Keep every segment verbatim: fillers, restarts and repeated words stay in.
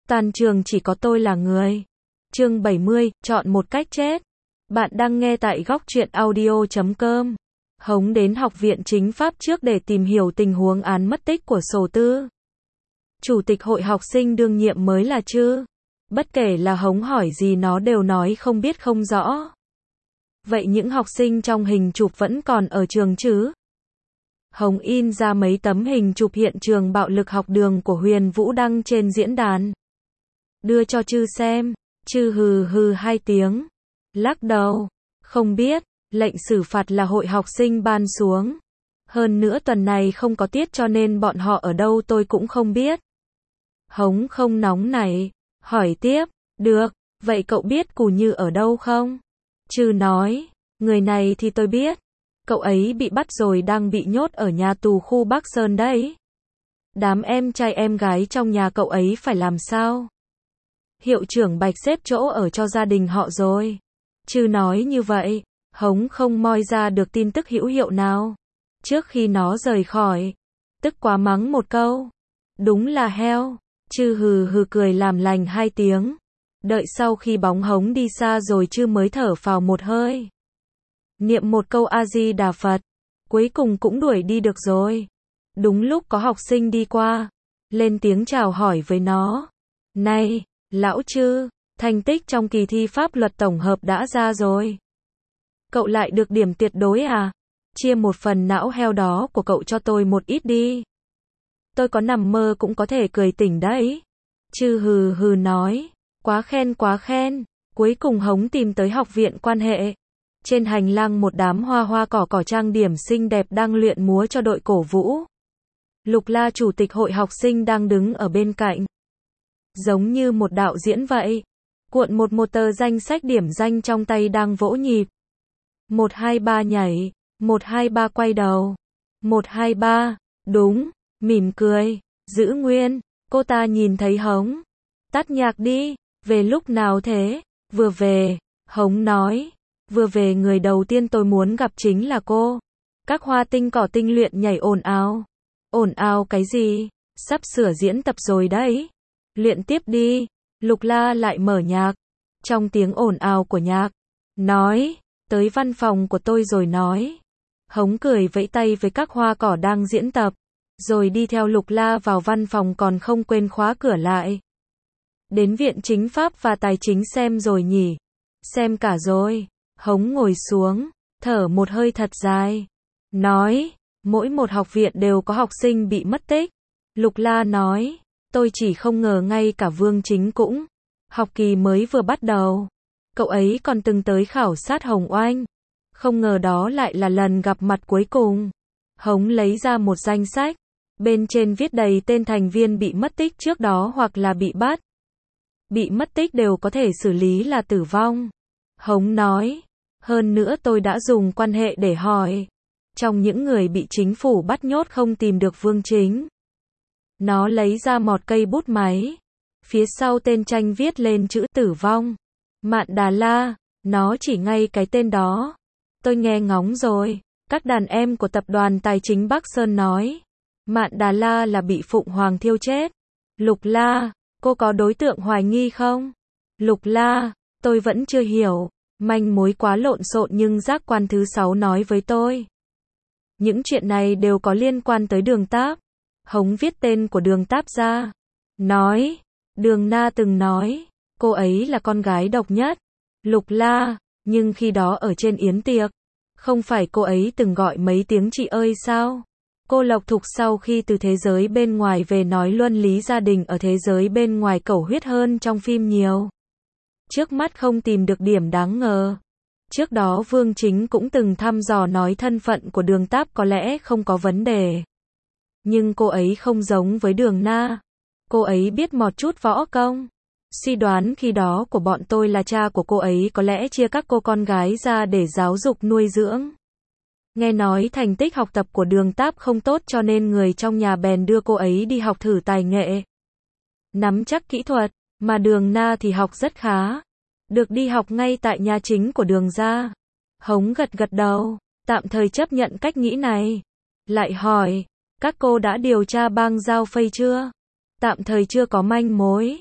Toàn trường chỉ có tôi là người. Chương bảy mươi, chọn một cách chết. Bạn đang nghe tại góc truyện audio chấm com. Hống đến học viện chính pháp trước để tìm hiểu tình huống án mất tích của Sổ Tư. Chủ tịch hội học sinh đương nhiệm mới là chứ. Bất kể là Hống hỏi gì nó đều nói không biết không rõ. Vậy những học sinh trong hình chụp vẫn còn ở trường chứ? Hống in ra mấy tấm hình chụp hiện trường bạo lực học đường của Huyền Vũ đăng trên diễn đàn. Đưa cho Chư xem. Chư hừ hừ hai tiếng. Lắc đầu. Không biết. Lệnh xử phạt là hội học sinh ban xuống. Hơn nữa tuần này không có tiết cho nên bọn họ ở đâu tôi cũng không biết. Hống không nóng nảy. Hỏi tiếp. Được. Vậy cậu biết Cù Như ở đâu không? Chư nói. Người này thì tôi biết. Cậu ấy bị bắt rồi đang bị nhốt ở nhà tù khu Bắc Sơn đấy. Đám em trai em gái trong nhà cậu ấy phải làm sao? Hiệu trưởng Bạch xếp chỗ ở cho gia đình họ rồi. Chư nói như vậy. Hống không moi ra được tin tức hữu hiệu nào. Trước khi nó rời khỏi. Tức quá mắng một câu. Đúng là heo. Chư hừ hừ cười làm lành hai tiếng. Đợi sau khi bóng Hống đi xa rồi Chư mới thở phào một hơi. Niệm một câu A-di-đà Phật. Cuối cùng cũng đuổi đi được rồi. Đúng lúc có học sinh đi qua. Lên tiếng chào hỏi với nó. Này, lão Chư, thành tích trong kỳ thi pháp luật tổng hợp đã ra rồi. Cậu lại được điểm tuyệt đối à? Chia một phần não heo đó của cậu cho tôi một ít đi. Tôi có nằm mơ cũng có thể cười tỉnh đấy. Chư hừ hừ nói. Quá khen quá khen. Cuối cùng Hống tìm tới học viện quan hệ. Trên hành lang một đám hoa hoa cỏ cỏ trang điểm xinh đẹp đang luyện múa cho đội cổ vũ. Lục La chủ tịch hội học sinh đang đứng ở bên cạnh. Giống như một đạo diễn vậy. Cuộn một một tờ danh sách điểm danh trong tay đang vỗ nhịp. một hai ba nhảy. một hai ba quay đầu. một hai ba. Đúng. Mỉm cười. Giữ nguyên. Cô ta nhìn thấy Hống. Tắt nhạc đi. Về lúc nào thế? Vừa về. Hống nói. Vừa về người đầu tiên tôi muốn gặp chính là cô. Các hoa tinh cỏ tinh luyện nhảy ồn ào. Ồn ào cái gì? Sắp sửa diễn tập rồi đấy. Luyện tiếp đi. Lục La lại mở nhạc. Trong tiếng ồn ào của nhạc. Nói. Tới văn phòng của tôi rồi nói. Hống cười vẫy tay với các hoa cỏ đang diễn tập. Rồi đi theo Lục La vào văn phòng còn không quên khóa cửa lại. Đến viện chính pháp và tài chính xem rồi nhỉ? Xem cả rồi. Hống ngồi xuống. Thở một hơi thật dài. Nói. Mỗi một học viện đều có học sinh bị mất tích. Lục La nói. Tôi chỉ không ngờ ngay cả Vương Chính cũng. Học kỳ mới vừa bắt đầu. Cậu ấy còn từng tới khảo sát Hồng Oanh. Không ngờ đó lại là lần gặp mặt cuối cùng. Hống lấy ra một danh sách. Bên trên viết đầy tên thành viên bị mất tích trước đó hoặc là bị bắt. Bị mất tích đều có thể xử lý là tử vong. Hống nói. Hơn nữa tôi đã dùng quan hệ để hỏi. Trong những người bị chính phủ bắt nhốt không tìm được Vương Chính. Nó lấy ra một cây bút máy. Phía sau tên tranh viết lên chữ tử vong. Mạn Đà La. Nó chỉ ngay cái tên đó. Tôi nghe ngóng rồi. Các đàn em của tập đoàn tài chính Bắc Sơn nói. Mạn Đà La là bị Phụng Hoàng thiêu chết. Lục La. Cô có đối tượng hoài nghi không? Lục La. Tôi vẫn chưa hiểu. Manh mối quá lộn xộn nhưng giác quan thứ sáu nói với tôi. Những chuyện này đều có liên quan tới Đường Táp. Hống viết tên của Đường Táp ra. Nói. Đường Na từng nói. Cô ấy là con gái độc nhất. Lục La. Nhưng khi đó ở trên yến tiệc. Không phải cô ấy từng gọi mấy tiếng chị ơi sao? Cô Lộc Thục sau khi từ thế giới bên ngoài về nói luân lý gia đình ở thế giới bên ngoài cẩu huyết hơn trong phim nhiều. Trước mắt không tìm được điểm đáng ngờ. Trước đó Vương Chính cũng từng thăm dò nói thân phận của Đường Táp có lẽ không có vấn đề. Nhưng cô ấy không giống với Đường Na. Cô ấy biết một chút võ công. Suy đoán khi đó của bọn tôi là cha của cô ấy có lẽ chia các cô con gái ra để giáo dục nuôi dưỡng. Nghe nói thành tích học tập của Đường Táp không tốt cho nên người trong nhà bèn đưa cô ấy đi học thử tài nghệ. Nắm chắc kỹ thuật, mà Đường Na thì học rất khá. Được đi học ngay tại nhà chính của Đường gia. Hống gật gật đầu, tạm thời chấp nhận cách nghĩ này. Lại hỏi, các cô đã điều tra bang Giao Phây chưa? Tạm thời chưa có manh mối.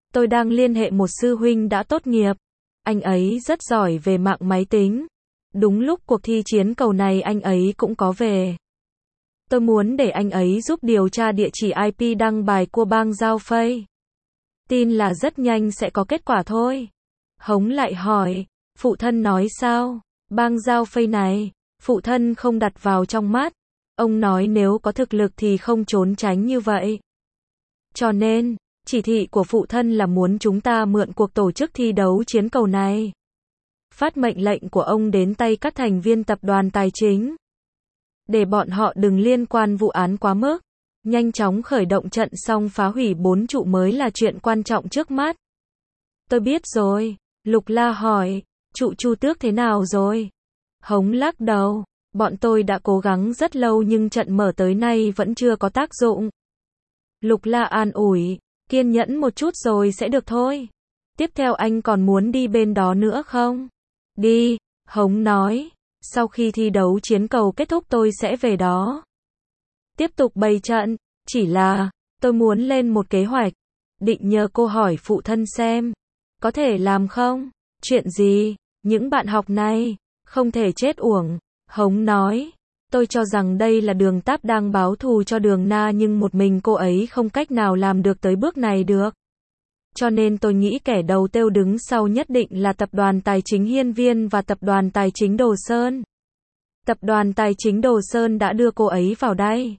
Tôi đang liên hệ một sư huynh đã tốt nghiệp. Anh ấy rất giỏi về mạng máy tính. Đúng lúc cuộc thi chiến cầu này anh ấy cũng có về. Tôi muốn để anh ấy giúp điều tra địa chỉ i pê đăng bài của bang Giao Phây. Tin là rất nhanh sẽ có kết quả thôi. Hống lại hỏi, phụ thân nói sao? Bang Giao Phây này, phụ thân không đặt vào trong mắt. Ông nói nếu có thực lực thì không trốn tránh như vậy. Cho nên, chỉ thị của phụ thân là muốn chúng ta mượn cuộc tổ chức thi đấu chiến cầu này. Phát mệnh lệnh của ông đến tay các thành viên tập đoàn tài chính. Để bọn họ đừng liên quan vụ án quá mức. Nhanh chóng khởi động trận xong phá hủy bốn trụ mới là chuyện quan trọng trước mắt. Tôi biết rồi. Lục La hỏi, trụ Chu Tước thế nào rồi? Hống lắc đầu, bọn tôi đã cố gắng rất lâu nhưng trận mở tới nay vẫn chưa có tác dụng. Lục La an ủi, kiên nhẫn một chút rồi sẽ được thôi. Tiếp theo anh còn muốn đi bên đó nữa không? Đi, Hống nói, sau khi thi đấu chiến cầu kết thúc tôi sẽ về đó. Tiếp tục bày trận, chỉ là, tôi muốn lên một kế hoạch. Định nhờ cô hỏi phụ thân xem. Có thể làm không? Chuyện gì? Những bạn học này, không thể chết uổng. Hống nói, tôi cho rằng đây là Đường Táp đang báo thù cho Đường Na nhưng một mình cô ấy không cách nào làm được tới bước này được. Cho nên tôi nghĩ kẻ đầu tiêu đứng sau nhất định là tập đoàn tài chính Hiên Viên và tập đoàn tài chính Đồ Sơn. Tập đoàn tài chính Đồ Sơn đã đưa cô ấy vào đây.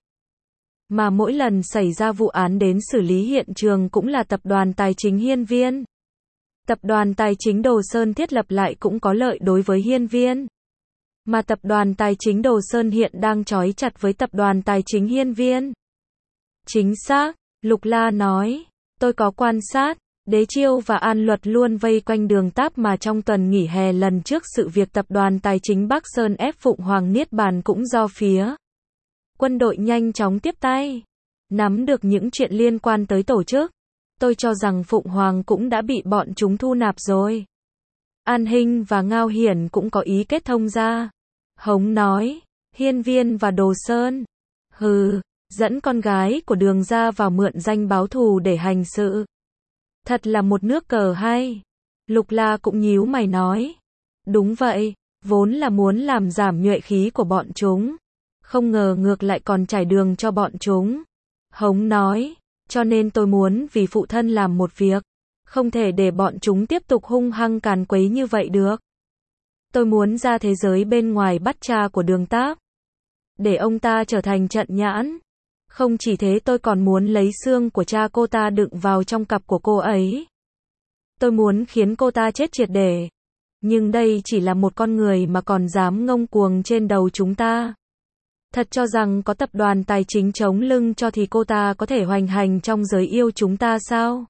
Mà mỗi lần xảy ra vụ án đến xử lý hiện trường cũng là tập đoàn tài chính Hiên Viên. Tập đoàn tài chính Đồ Sơn thiết lập lại cũng có lợi đối với Hiên Viên. Mà tập đoàn tài chính Đồ Sơn hiện đang trói chặt với tập đoàn tài chính Hiên Viên. Chính xác, Lục La nói, tôi có quan sát, Đế Chiêu và An Luật luôn vây quanh Đường Táp mà trong tuần nghỉ hè lần trước sự việc tập đoàn tài chính Bắc Sơn ép Phụng Hoàng Niết Bàn cũng do phía quân đội nhanh chóng tiếp tay, nắm được những chuyện liên quan tới tổ chức. Tôi cho rằng Phụng Hoàng cũng đã bị bọn chúng thu nạp rồi. An Hinh và Ngao Hiển cũng có ý kết thông ra. Hống nói, Hiên Viên và Đồ Sơn. Hừ, dẫn con gái của Đường ra vào mượn danh báo thù để hành sự. Thật là một nước cờ hay. Lục La cũng nhíu mày nói. Đúng vậy, vốn là muốn làm giảm nhuệ khí của bọn chúng. Không ngờ ngược lại còn trải đường cho bọn chúng. Hống nói, cho nên tôi muốn vì phụ thân làm một việc. Không thể để bọn chúng tiếp tục hung hăng càn quấy như vậy được. Tôi muốn ra thế giới bên ngoài bắt cha của Đường Táp. Để ông ta trở thành trận nhãn. Không chỉ thế tôi còn muốn lấy xương của cha cô ta đựng vào trong cặp của cô ấy. Tôi muốn khiến cô ta chết triệt để. Nhưng đây chỉ là một con người mà còn dám ngông cuồng trên đầu chúng ta. Thật cho rằng có tập đoàn tài chính chống lưng cho thì cô ta có thể hoành hành trong giới yêu chúng ta sao?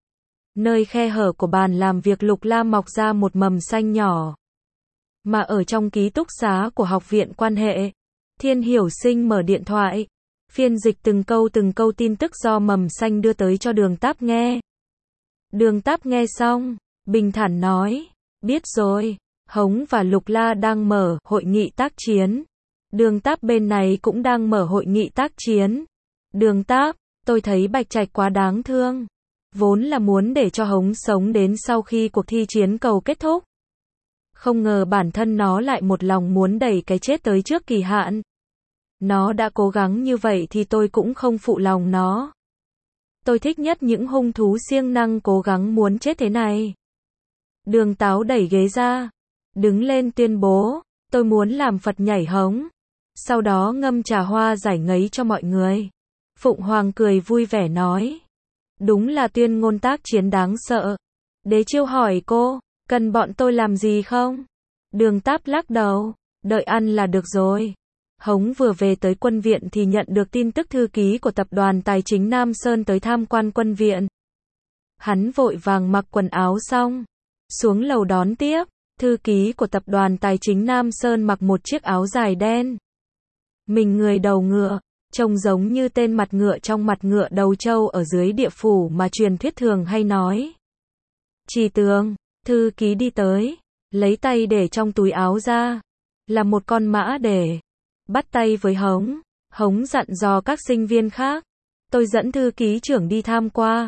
Nơi khe hở của bàn làm việc Lục La mọc ra một mầm xanh nhỏ. Mà ở trong ký túc xá của học viện quan hệ, Thiên Hiểu Sinh mở điện thoại, phiên dịch từng câu từng câu tin tức do mầm xanh đưa tới cho Đường Táp nghe. Đường Táp nghe xong, bình thản nói, biết rồi, Hống và Lục La đang mở hội nghị tác chiến. Đường Táp bên này cũng đang mở hội nghị tác chiến. Đường Táp, tôi thấy Bạch Trạch quá đáng thương. Vốn là muốn để cho Hống sống đến sau khi cuộc thi chiến cầu kết thúc. Không ngờ bản thân nó lại một lòng muốn đẩy cái chết tới trước kỳ hạn. Nó đã cố gắng như vậy thì tôi cũng không phụ lòng nó. Tôi thích nhất những hung thú siêng năng cố gắng muốn chết thế này. Đường Táo đẩy ghế ra, đứng lên tuyên bố, tôi muốn làm Phật nhảy hống. Sau đó ngâm trà hoa giải ngấy cho mọi người. Phụng Hoàng cười vui vẻ nói. Đúng là tuyên ngôn tác chiến đáng sợ. Đế Chiêu hỏi cô, cần bọn tôi làm gì không? Đường Táp lắc đầu, đợi ăn là được rồi. Hống vừa về tới quân viện thì nhận được tin tức thư ký của tập đoàn tài chính Nam Sơn tới tham quan quân viện. Hắn vội vàng mặc quần áo xong, xuống lầu đón tiếp. Thư ký của tập đoàn tài chính Nam Sơn mặc một chiếc áo dài đen. Mình người đầu ngựa, trông giống như tên mặt ngựa trong Mặt ngựa đầu trâu ở dưới địa phủ mà truyền thuyết thường hay nói. Trì Tường, thư ký đi tới, lấy tay để trong túi áo ra, là một con mã để bắt tay với Hống. Hống dặn dò các sinh viên khác, tôi dẫn thư ký trưởng đi tham qua.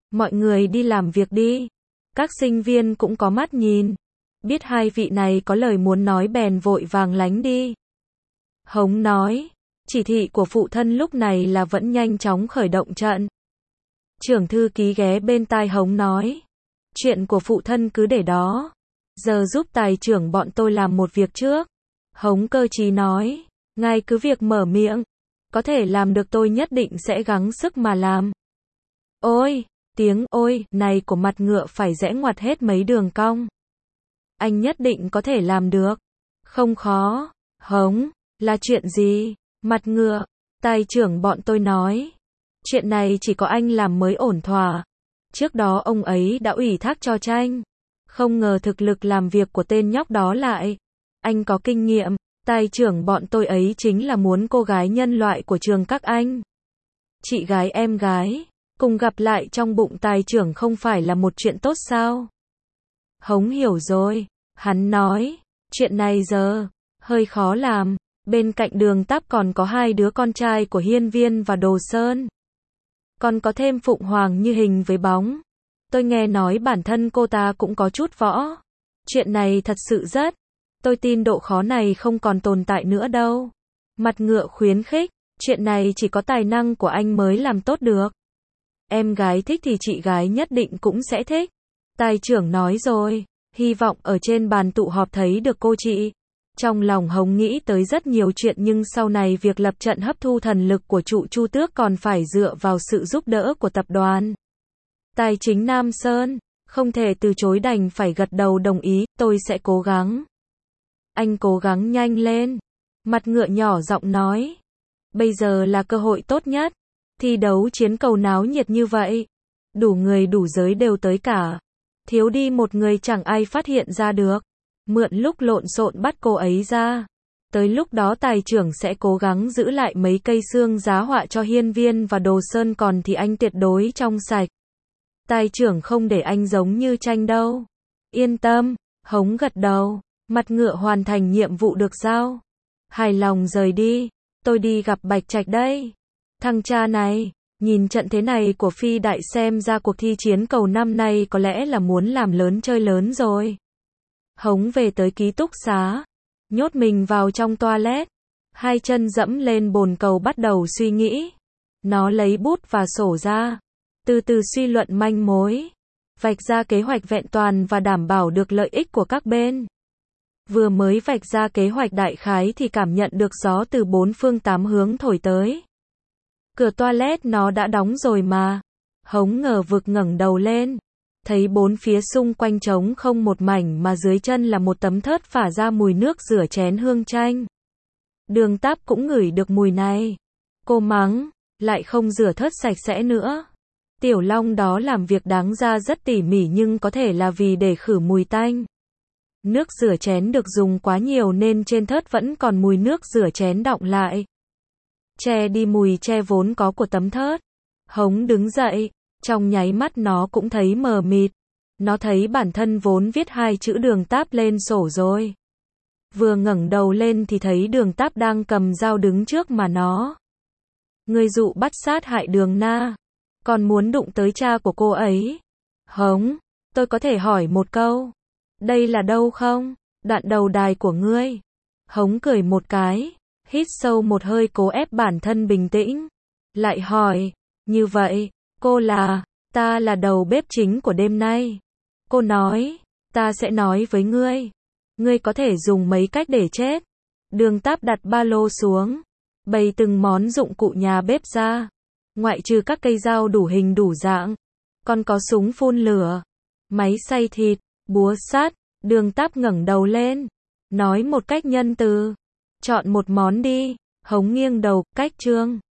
Mọi người đi làm việc đi. Các sinh viên cũng có mắt nhìn. Biết hai vị này có lời muốn nói bèn vội vàng lánh đi. Hống nói. Chỉ thị của phụ thân lúc này là vẫn nhanh chóng khởi động trận. Trưởng thư ký ghé bên tai Hống nói. Chuyện của phụ thân cứ để đó. Giờ giúp tài trưởng bọn tôi làm một việc trước. Hống cơ trí nói. Ngài cứ việc mở miệng. Có thể làm được tôi nhất định sẽ gắng sức mà làm. Ôi, tiếng ôi này của mặt ngựa phải rẽ ngoặt hết mấy đường cong. Anh nhất định có thể làm được. Không khó. Hống, là chuyện gì? Mặt ngựa, tài trưởng bọn tôi nói. Chuyện này chỉ có anh làm mới ổn thỏa. Trước đó ông ấy đã ủy thác cho Tranh. Không ngờ thực lực làm việc của tên nhóc đó lại. Anh có kinh nghiệm. Tài trưởng bọn tôi ấy chính là muốn cô gái nhân loại của trường các anh. Chị gái em gái. Cùng gặp lại trong bụng tài trưởng không phải là một chuyện tốt sao? Hống hiểu rồi. Hắn nói. Chuyện này giờ. Hơi khó làm. Bên cạnh Đường Táp còn có hai đứa con trai của Hiên Viên và Đồ Sơn. Còn có thêm Phụng Hoàng như hình với bóng. Tôi nghe nói bản thân cô ta cũng có chút võ. Chuyện này thật sự rất. Tôi tin độ khó này không còn tồn tại nữa đâu. Mặt ngựa khuyến khích. Chuyện này chỉ có tài năng của anh mới làm tốt được. Em gái thích thì chị gái nhất định cũng sẽ thích. Tài trưởng nói rồi. Hy vọng ở trên bàn tụ họp thấy được cô chị. Trong lòng Hống nghĩ tới rất nhiều chuyện nhưng sau này việc lập trận hấp thu thần lực của trụ Chu Tước còn phải dựa vào sự giúp đỡ của tập đoàn Tài chính Nam Sơn. Không thể từ chối đành phải gật đầu đồng ý, tôi sẽ cố gắng. Anh cố gắng nhanh lên. Mặt ngựa nhỏ giọng nói. Bây giờ là cơ hội tốt nhất. Thi đấu chiến cầu náo nhiệt như vậy. Đủ người đủ giới đều tới cả. Thiếu đi một người chẳng ai phát hiện ra được. Mượn lúc lộn xộn bắt cô ấy ra. Tới lúc đó tài trưởng sẽ cố gắng giữ lại mấy cây xương giá họa cho Hiên Viên và Đồ Sơn, còn thì anh tuyệt đối trong sạch. Tài trưởng không để anh giống như Tranh đâu. Yên tâm. Hống gật đầu. Mặt ngựa hoàn thành nhiệm vụ được giao. Hài lòng rời đi. Tôi đi gặp Bạch Trạch đây. Thằng cha này. Nhìn trận thế này của Phi Đại xem ra cuộc thi chiến cầu năm nay có lẽ là muốn làm lớn chơi lớn rồi. Hống về tới ký túc xá. Nhốt mình vào trong toilet. Hai chân dẫm lên bồn cầu bắt đầu suy nghĩ. Nó lấy bút và sổ ra. Từ từ suy luận manh mối. Vạch ra kế hoạch vẹn toàn và đảm bảo được lợi ích của các bên. Vừa mới vạch ra kế hoạch đại khái thì cảm nhận được gió từ bốn phương tám hướng thổi tới. Cửa toilet nó đã đóng rồi mà. Hống ngờ vực ngẩng đầu lên. Thấy bốn phía xung quanh trống không một mảnh mà dưới chân là một tấm thớt phả ra mùi nước rửa chén hương chanh. Đường Táp cũng ngửi được mùi này. Cô mắng, lại không rửa thớt sạch sẽ nữa. Tiểu Long đó làm việc đáng ra rất tỉ mỉ nhưng có thể là vì để khử mùi tanh. Nước rửa chén được dùng quá nhiều nên trên thớt vẫn còn mùi nước rửa chén đọng lại. Che đi mùi tre vốn có của tấm thớt. Hống đứng dậy. Trong nháy mắt nó cũng thấy mờ mịt. Nó thấy bản thân vốn viết hai chữ Đường Táp lên sổ rồi. Vừa ngẩng đầu lên thì thấy Đường Táp đang cầm dao đứng trước mà nó. Người dụ bắt sát hại Đường Na. Còn muốn đụng tới cha của cô ấy. Hống, tôi có thể hỏi một câu. Đây là đâu không? Đoạn đầu đài của ngươi. Hống cười một cái. Hít sâu một hơi cố ép bản thân bình tĩnh. Lại hỏi. Như vậy. Cô là, ta là đầu bếp chính của đêm nay. Cô nói, ta sẽ nói với ngươi. Ngươi có thể dùng mấy cách để chết. Đường Táp đặt ba lô xuống. Bày từng món dụng cụ nhà bếp ra. Ngoại trừ các cây dao đủ hình đủ dạng. Còn có súng phun lửa. Máy xay thịt, búa sắt. Đường Táp ngẩng đầu lên. Nói một cách nhân từ. Chọn một món đi. Hống nghiêng đầu, cách trương.